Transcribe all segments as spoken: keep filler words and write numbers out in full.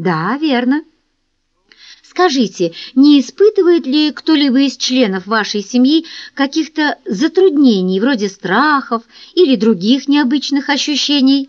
Да, верно. Скажите, не испытывает ли кто-либо из членов вашей семьи каких-то затруднений, вроде страхов или других необычных ощущений?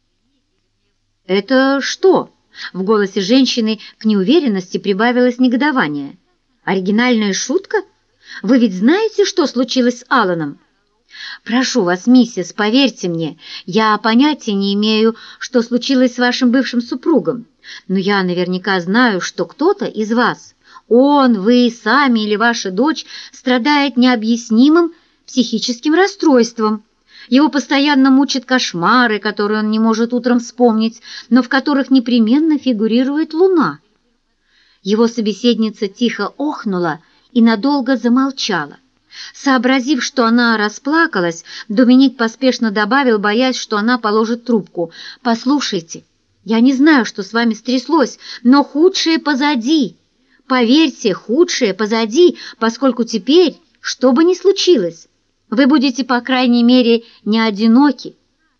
Это что? В голосе женщины к неуверенности прибавилось негодование. Оригинальная шутка? Вы ведь знаете, что случилось с Алланом? Прошу вас, миссис, поверьте мне, я понятия не имею, что случилось с вашим бывшим супругом, но я наверняка знаю, что кто-то из вас, он, вы сами или ваша дочь, страдает необъяснимым психическим расстройством. Его постоянно мучат кошмары, которые он не может утром вспомнить, но в которых непременно фигурирует луна. Его собеседница тихо охнула и надолго замолчала. Сообразив, что она расплакалась, Доминик поспешно добавил, боясь, что она положит трубку: «Послушайте, я не знаю, что с вами стряслось, но худшее позади. Поверьте, худшее позади, поскольку теперь, что бы ни случилось, вы будете, по крайней мере, не одиноки».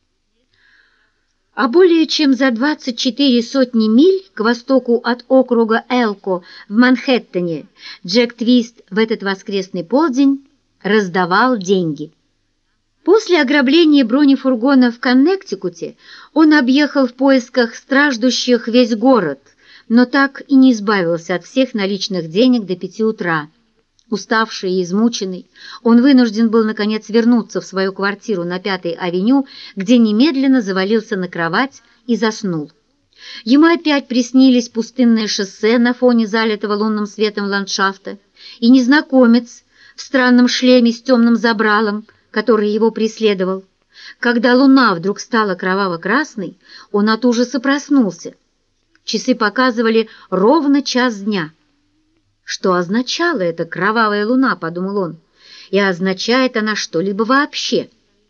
А более чем за двадцать четыре сотни миль к востоку от округа Элко в Манхэттене Джек Твист в этот воскресный полдень раздавал деньги. После ограбления бронефургона в Коннектикуте он объехал в поисках страждущих весь город, но так и не избавился от всех наличных денег до пяти утра. Уставший и измученный, он вынужден был, наконец, вернуться в свою квартиру на Пятой авеню, где немедленно завалился на кровать и заснул. Ему опять приснились пустынное шоссе на фоне залитого лунным светом ландшафта и незнакомец в странном шлеме с темным забралом, который его преследовал. Когда луна вдруг стала кроваво-красной, он от ужаса проснулся. Часы показывали ровно час дня. Что означала эта кровавая луна, подумал он, и означает она что-либо вообще?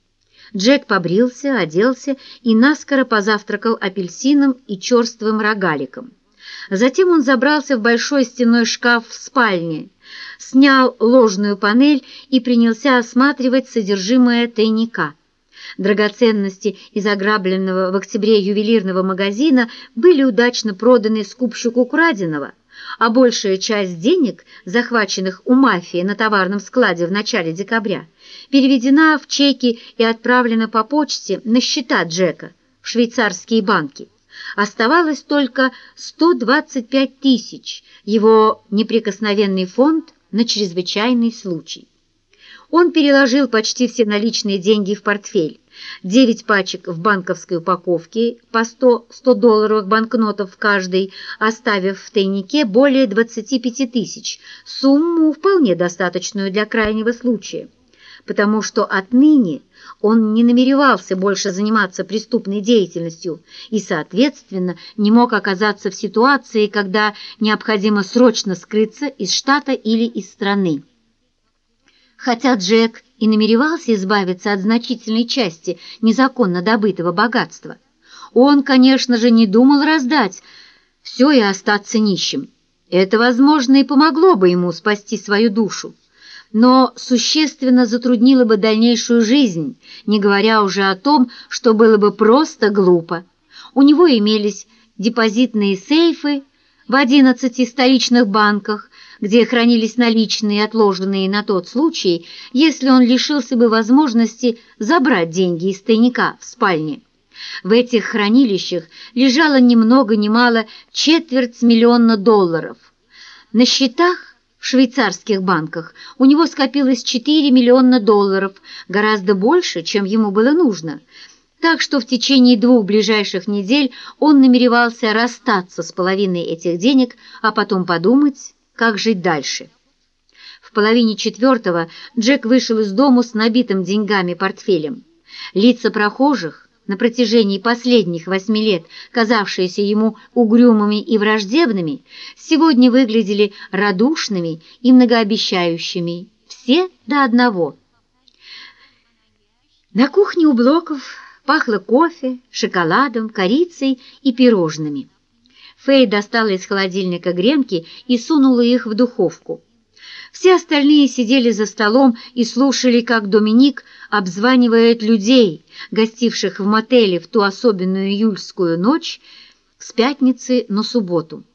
Джек побрился, оделся и наскоро позавтракал апельсином и черствым рогаликом. Затем он забрался в большой стенной шкаф в спальне, снял ложную панель и принялся осматривать содержимое тайника. Драгоценности из ограбленного в октябре ювелирного магазина были удачно проданы скупщику краденого, а большая часть денег, захваченных у мафии на товарном складе в начале декабря, переведена в чеки и отправлена по почте на счета Джека в швейцарские банки. Оставалось только сто двадцать пять тысяч, его неприкосновенный фонд на чрезвычайный случай. Он переложил почти все наличные деньги в портфель, девять пачек в банковской упаковке по сто долларовых банкнотов в каждой, оставив в тайнике более двадцати пяти тысяч, сумму вполне достаточную для крайнего случая, потому что отныне он не намеревался больше заниматься преступной деятельностью и, соответственно, не мог оказаться в ситуации, когда необходимо срочно скрыться из штата или из страны. Хотя Джек и намеревался избавиться от значительной части незаконно добытого богатства, он, конечно же, не думал раздать все и остаться нищим. Это, возможно, и помогло бы ему спасти свою душу, но существенно затруднило бы дальнейшую жизнь, не говоря уже о том, что было бы просто глупо. У него имелись депозитные сейфы в одиннадцати столичных банках, где хранились наличные, отложенные на тот случай, если он лишился бы возможности забрать деньги из тайника в спальне. В этих хранилищах лежало ни много ни мало четверть миллиона долларов. На счетах в швейцарских банках у него скопилось четыре миллиона долларов, гораздо больше, чем ему было нужно. Так что в течение двух ближайших недель он намеревался расстаться с половиной этих денег, а потом подумать, как жить дальше. В половине четвертого Джек вышел из дому с набитым деньгами портфелем. Лица прохожих, на протяжении последних восьми лет казавшиеся ему угрюмыми и враждебными, сегодня выглядели радушными и многообещающими, все до одного. На кухне у Блоков пахло кофе, шоколадом, корицей и пирожными. Фэй достала из холодильника гренки и сунула их в духовку. Все остальные сидели за столом и слушали, как Доминик обзванивает людей, гостивших в мотеле в ту особенную июльскую ночь, с пятницы на субботу.